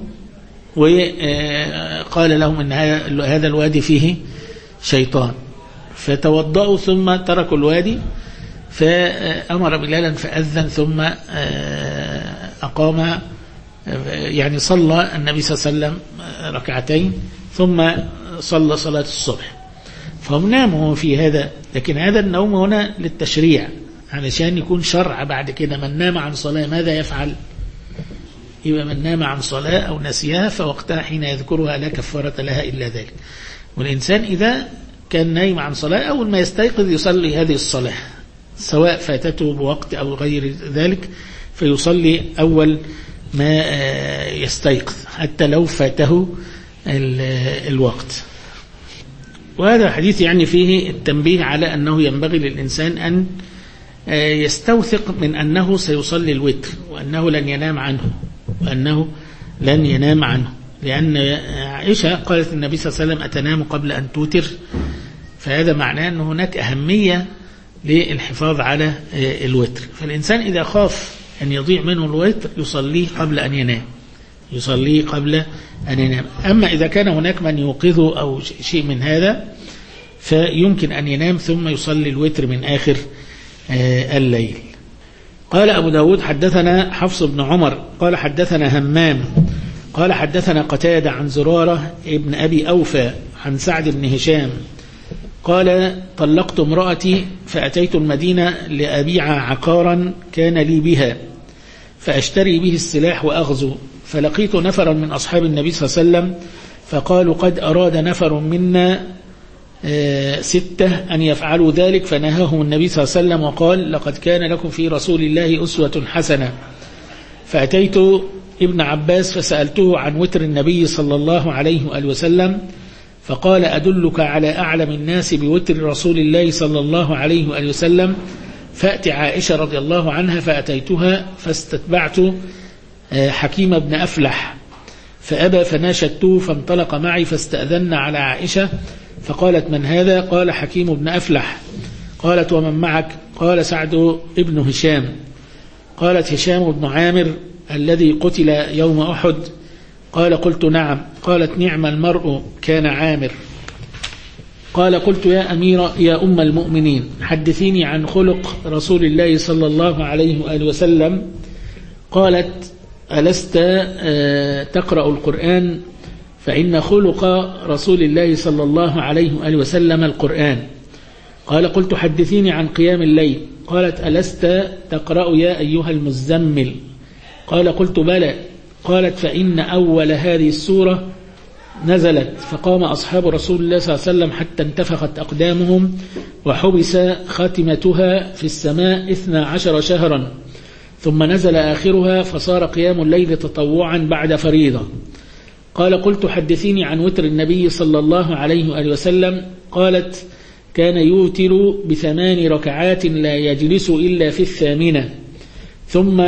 وقال لهم إن هذا الوادي فيه شيطان، فتوضأوا ثم تركوا الوادي، فأمر بلالا فأذن ثم أقام، يعني صلى النبي صلى الله عليه وسلم ركعتين ثم صلى صلاة الصبح، فهم ناموا في هذا. لكن هذا النوم هنا للتشريع علشان يكون شرع بعد كده. من نام عن صلاة ماذا يفعل؟ يبقى من نام عن صلاة أو نسيها فوقتها حين يذكرها لا كفارة لها إلا ذلك. والإنسان إذا كان نايم عن صلاة أول ما يستيقظ يصلي هذه الصلاة، سواء فاتته بوقت أو غير ذلك، فيصلي أول ما يستيقظ حتى لو فاته الوقت. وهذا حديث يعني فيه التنبيه على أنه ينبغي للإنسان أن يستوثق من أنه سيصلي الوتر وأنه لن ينام عنه، لأن عائشة قالت النبي صلى الله عليه وسلم أتنام قبل أن توتر، فهذا معناه أن هناك أهمية للحفاظ على الوتر. فالإنسان إذا خاف أن يضيع منه الوتر يصليه قبل أن ينام. أما إذا كان هناك من يوقظه أو شيء من هذا فيمكن أن ينام ثم يصلي الوتر من آخر الليل. قال أبو داود حدثنا حفص بن عمر قال حدثنا همام قال حدثنا قتادة عن زرارة ابن أبي أوفى عن سعد بن هشام قال طلقت امرأتي فأتيت المدينة لأبيع عقارا كان لي بها فأشتري به السلاح وأغزو، فلقيت نفرا من أصحاب النبي صلى الله عليه وسلم فقالوا قد أراد نفر منا 6 أن يفعلوا ذلك، فنهاهم النبي صلى الله عليه وسلم وقال لقد كان لكم في رسول الله أسوة حسنة. فأتيت ابن عباس فسألته عن وتر النبي صلى الله عليه وآله وسلم فقال أدلك على أعلم الناس بوتر رسول الله صلى الله عليه وآله وسلم؟ فأت عائشة رضي الله عنها فأتيتها فاستتبعت حكيم بن أفلح فأبى فناشدته فانطلق معي فاستأذن على عائشة فقالت من هذا؟ قال حكيم بن أفلح. قالت ومن معك؟ قال سعد ابن هشام. قالت هشام بن عامر الذي قتل يوم أحد؟ قال قلت نعم. قالت نعم المرء كان عامر. قال قلت يا أميرة يا أم المؤمنين حدثيني عن خلق رسول الله صلى الله عليه وآله وسلم. قالت ألست تقرأ القرآن؟ فإن خلق رسول الله صلى الله عليه وآله وسلم القرآن. قال قلت حدثيني عن قيام الليل. قالت ألست تقرأ يا أيها المزمل؟ قال قلت بلى. قالت فإن أول هذه السورة نزلت فقام أصحاب رسول الله صلى الله عليه وسلم حتى انتفخت أقدامهم وحبس خاتمتها في السماء 12 شهرا ثم نزل آخرها فصار قيام الليل تطوعا بعد فريضة. قال قلت حدثيني عن وتر النبي صلى الله عليه وآله وسلم. قالت كان يوتر ب8 ركعات لا يجلس إلا في 8 ثم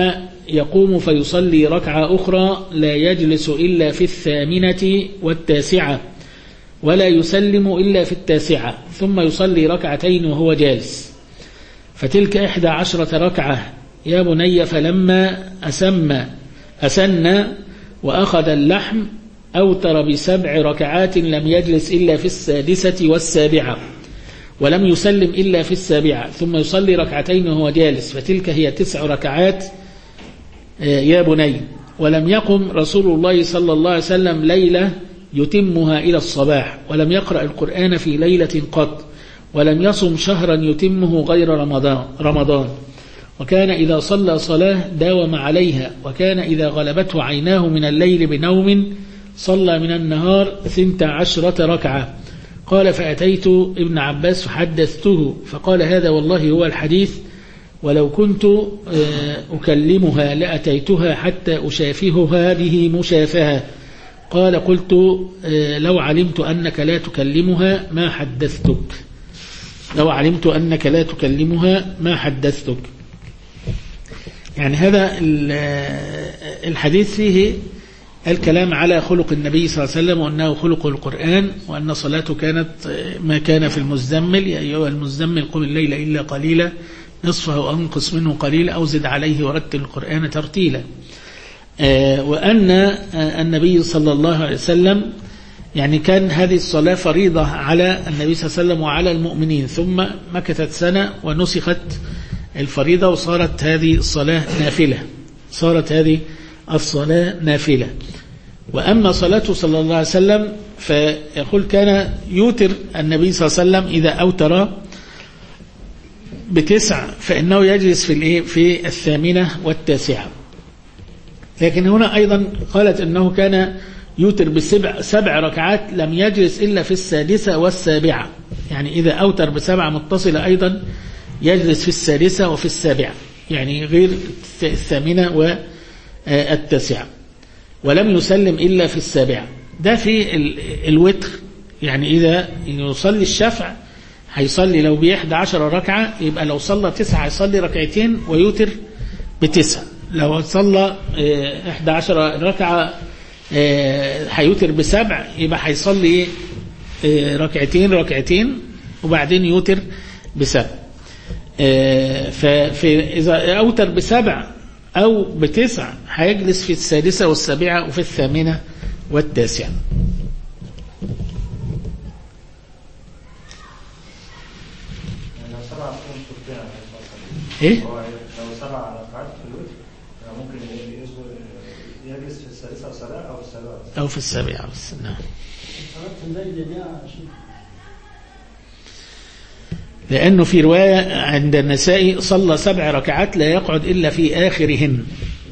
يقوم فيصلي ركعة أخرى لا يجلس إلا في 8 والتاسعة ولا يسلم إلا في 9 ثم يصلي ركعتين وهو جالس، فتلك 11 ركعة يا بني. فلما أسن وأخذ اللحم أوتر ب7 ركعات لم يجلس إلا في 6 والسابعة ولم يسلم إلا في 7 ثم يصلي ركعتين وهو جالس، فتلك هي 9 ركعات يا بني. ولم يقم رسول الله صلى الله عليه وسلم ليلة يتمها إلى الصباح، ولم يقرأ القرآن في ليلة قط، ولم يصم شهرا يتمه غير رمضان. وكان إذا صلى صلاة داوم عليها، وكان إذا غلبته عيناه من الليل بنوم صلى من النهار 12 ركعة. قال فأتيت ابن عباس فحدثته فقال هذا والله هو الحديث، ولو كنت أكلمها لأتيتها حتى أشافهها به مشافهة. قال قلت لو علمت أنك لا تكلمها ما حدثتك، لو علمت أنك لا تكلمها ما حدثتك. يعني هذا الحديث فيه الكلام على خلق النبي صلى الله عليه وسلم، وأنه خلق القرآن، وأن صلاته كانت ما كان في المزمل: يا أيها المزمل قم الليل إلا قليلا نصفه أو أنقص منه قليلا أو زد عليه ورتل القرآن ترتيلا. وأن النبي صلى الله عليه وسلم يعني كان هذه الصلاة فريضة على النبي صلى الله عليه وسلم وعلى المؤمنين، ثم مكثت سنة ونسخت الفريضة وصارت هذه الصلاة نافلة، صارت هذه الصلاة نافلة. وأما صلاته صلى الله عليه وسلم فيقول كان يوتر النبي صلى الله عليه وسلم إذا أوتر ب9 فإنه يجلس في 8 والتاسعة. لكن هنا أيضا قالت أنه كان يوتر ب7 ركعات لم يجلس إلا في 6 والسابعة، يعني إذا أوتر ب7 متصلة أيضا يجلس في 6 وفي 7، يعني غير 8 والتاسعة، ولم يسلم إلا في 7. ده في الوتر، يعني إذا يصلي الشفع هيصلي لو ب11 ركعة، يبقى لو صلى 9 هيصلي ركعتين ويوتر ب9. لو صلى 11 ركعة هيوتر ب7، يبقى هيصلي ركعتين وبعدين يوتر ب7. فإذا أوتر ب7 أو ب9 هيجلس في 6 والسابعة وفي 8 والتاسعة. إيه؟ لو 7 ركعات في الوتر ممكن يجلس في 6 والسابعة أو في 7 بس. نعم. لأنه في رواية عند النسائي صلى 7 ركعات لا يقعد إلا في آخرهن،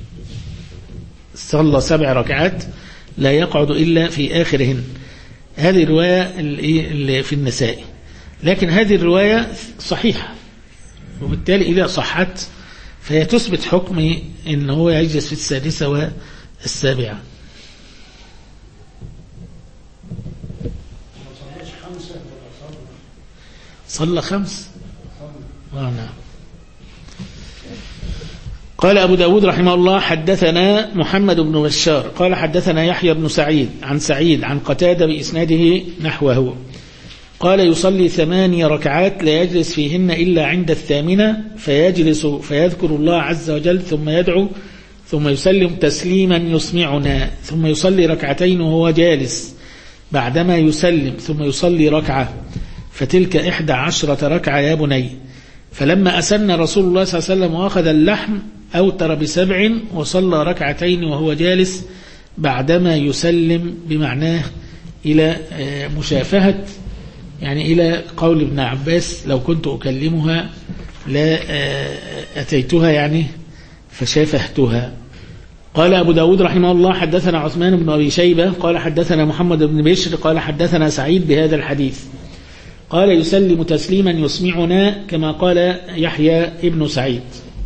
صلى 7 ركعات لا يقعد إلا في آخرهن. هذه الرواية اللي في النسائي، لكن هذه الرواية صحيحة، وبالتالي إذا صحت فهي تثبت حكم إن هو يجلس في 6 والسابعة. صلى 5. نعم. قال أبو داود رحمه الله حدثنا محمد بن بشار قال حدثنا يحيى بن سعيد عن سعيد عن قتادة بإسناده نحوه. قال يصلي 8 ركعات لا يجلس فيهن إلا عند 8 فيجلس فيذكر الله عز وجل ثم يدعو ثم يسلم تسليما يسمعنا ثم يصلي ركعتين وهو جالس بعدما يسلم ثم يصلي ركعة، فتلك 11 ركعة يا بني. فلما أسن رسول الله صلى الله عليه وسلم وأخذ اللحم أوتر ب7 وصلى ركعتين وهو جالس بعدما يسلم، بمعناه إلى مشافهة، يعني إلى قول ابن عباس لو كنت أكلمها لا أتيتها يعني فشافهتها. قال أبو داود رحمه الله حدثنا عثمان بن أبي شيبة قال حدثنا محمد بن بشر قال حدثنا سعيد بهذا الحديث. قال يسلم تسليما يسمعنا كما قال يحيى ابن سعيد.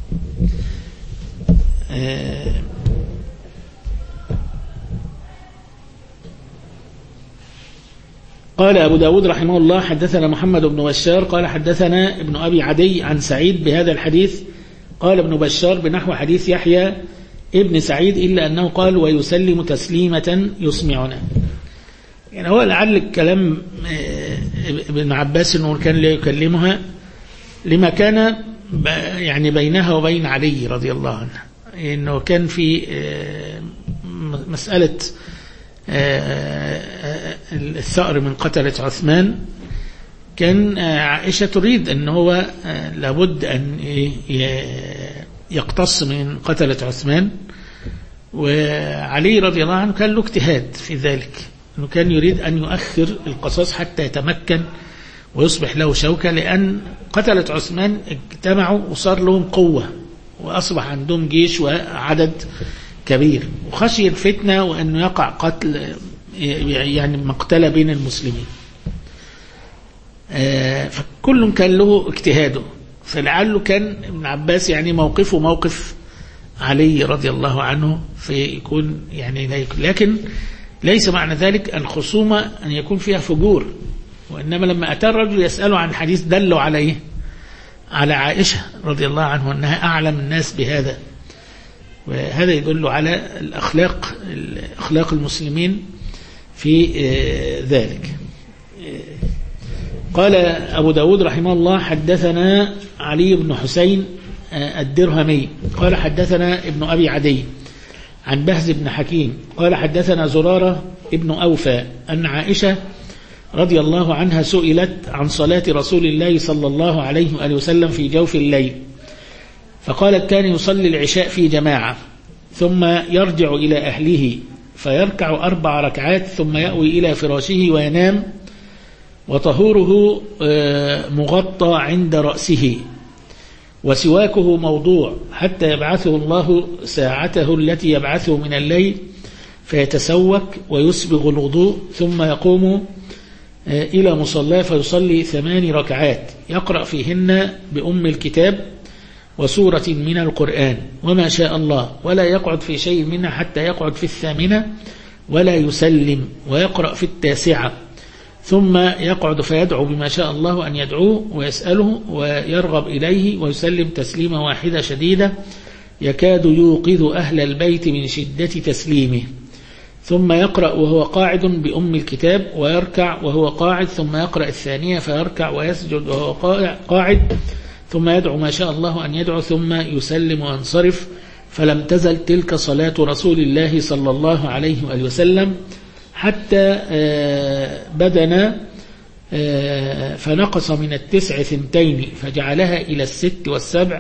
قال أبو داود رحمه الله حدثنا محمد بن بشار قال حدثنا ابن أبي عدي عن سعيد بهذا الحديث قال ابن بشار بنحو حديث يحيى ابن سعيد إلا أنه قال ويسلم تسليمة يسمعنا. يعني هو لعل الكلام ابن عباس أنه كان لا يكلمها لما كان يعني بينها وبين علي رضي الله عنه، إنه كان في مسألة الثأر من قتلة عثمان، كان عائشة تريد أن هو لابد أن يقتص من قتلة عثمان، وعلي رضي الله عنه كان له اجتهاد في ذلك، أنه كان يريد أن يؤخر القصاص حتى يتمكن ويصبح له شوكة، لأن قتلة عثمان اجتمعوا وصار لهم قوة وأصبح عندهم جيش وعدد كبير، وخشي الفتنة وأنه يقع قتل يعني مقتلة بين المسلمين. فكل كان له اجتهاده، فلعله كان ابن عباس يعني موقفه موقف علي رضي الله عنه في يكون يعني، لكن ليس معنى ذلك الخصومة أن يكون فيها فجور، وإنما لما أتى الرجل يسأله عن حديث دلوا عليه على عائشة رضي الله عنه أنها أعلم الناس بهذا، وهذا يدل على أخلاق المسلمين في ذلك. قال أبو داود رحمه الله حدثنا علي بن حسين الدرهمي قال حدثنا ابن أبي عدي عن بهز بن حكيم قال حدثنا زرارة ابن أوفى أن عائشة رضي الله عنها سئلت عن صلاة رسول الله صلى الله عليه وآله وسلم في جوف الليل، فقالت كان يصلي العشاء في جماعة ثم يرجع إلى أهله فيركع 4 ركعات ثم يأوي إلى فراشه وينام، وطهوره مغطى عند رأسه، وسواكه موضوع حتى يبعثه الله ساعته التي يبعثه من الليل فيتسوك ويسبغ الوضوء ثم يقوم إلى مصلاه فيصلي 8 ركعات يقرأ فيهن بأم الكتاب وسورة من القرآن وما شاء الله، ولا يقعد في شيء منها حتى يقعد في 8 ولا يسلم، ويقرأ في 9 ثم يقعد فيدعو بما شاء الله أن يدعوه ويسأله ويرغب إليه ويسلم تسليمة واحدة شديدة يكاد يوقظ أهل البيت من شدة تسليمه، ثم يقرأ وهو قاعد بأم الكتاب ويركع وهو قاعد ثم يقرأ 2 فيركع ويسجد وهو قاعد ثم يدعو ما شاء الله أن يدعو ثم يسلم وينصرف، فلم تزل تلك صلاة رسول الله صلى الله عليه وآله وسلم حتى بدنا فنقص من 9 2 فجعلها إلى 6 و7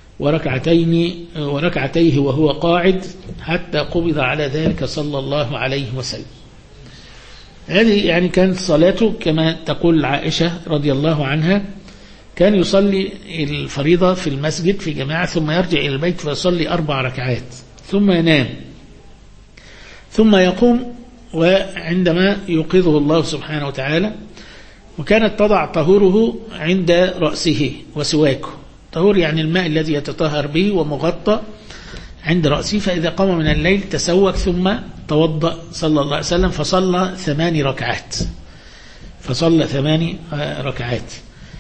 وركعتيه وهو قاعد حتى قبض على ذلك صلى الله عليه وسلم. هذه يعني كانت صلاته كما تقول عائشة رضي الله عنها، كان يصلي الفريضة في المسجد في جماعة ثم يرجع إلى البيت فيصلي 4 ركعات ثم ينام ثم يقوم وعندما يوقظه الله سبحانه وتعالى، وكانت تضع طهوره عند رأسه وسواكه، طهور يعني الماء الذي يتطهر به ومغطى عند رأسه، فإذا قام من الليل تسوك ثم توضأ صلى الله عليه وسلم فصلى 8 ركعات فصلى 8 ركعات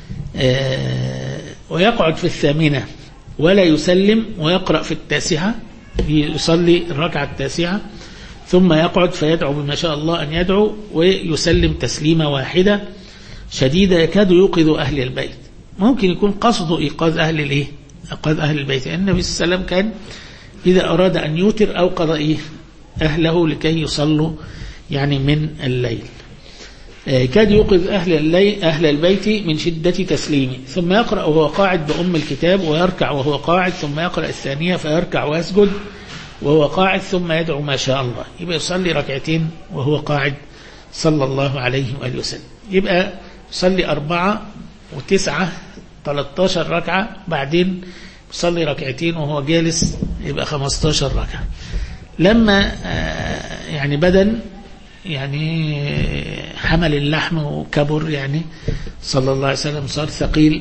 ويقعد في 8 ولا يسلم ويقرأ في 9 يصلي الركعة 9 ثم يقعد فيدعو بما شاء الله أن يدعو ويسلم تسليمة واحدة شديدة يكاد يوقظ أهل البيت. ممكن يكون قصده إيقاظ أهل البيت، النبي صلى الله عليه وسلم كان إذا أراد أن يوتر أوقظ أهله لكي يصلوا يعني من الليل، كاد يوقظ أهل البيت من شدة تسليمه، ثم يقرأ وهو قاعد بأم الكتاب ويركع وهو قاعد ثم يقرأ 2 فيركع ويسجد وهو قاعد ثم يدعو ما شاء الله، يبقى يصلي 2 ركعتين وهو قاعد صلى الله عليه وآله وسلم، يبقى يصلي 4 و9 13 ركعة، بعدين يصلي 2 ركعتين وهو جالس يبقى 15 ركعة. لما يعني بدن يعني حمل اللحم وكبر يعني صلى الله عليه وسلم صار ثقيل،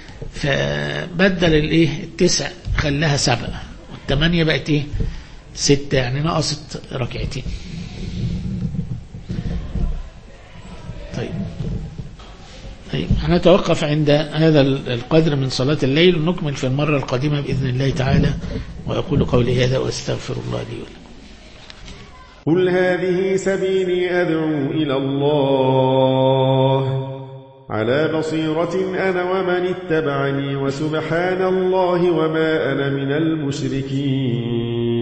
فبدل 9 خلاها 7 وال8 بقت 6 يعني نقصت 2 ركعتين. طيب طيب هنتوقف عند هذا القدر من صلاة الليل ونكمل في المرة القادمة بإذن الله تعالى. وأقول قولي هذا وأستغفر الله لي ولكم. قل هذه سبيلي أدعو إلى الله على بصيرة أنا ومن اتبعني وسبحان الله وما أنا من المشركين.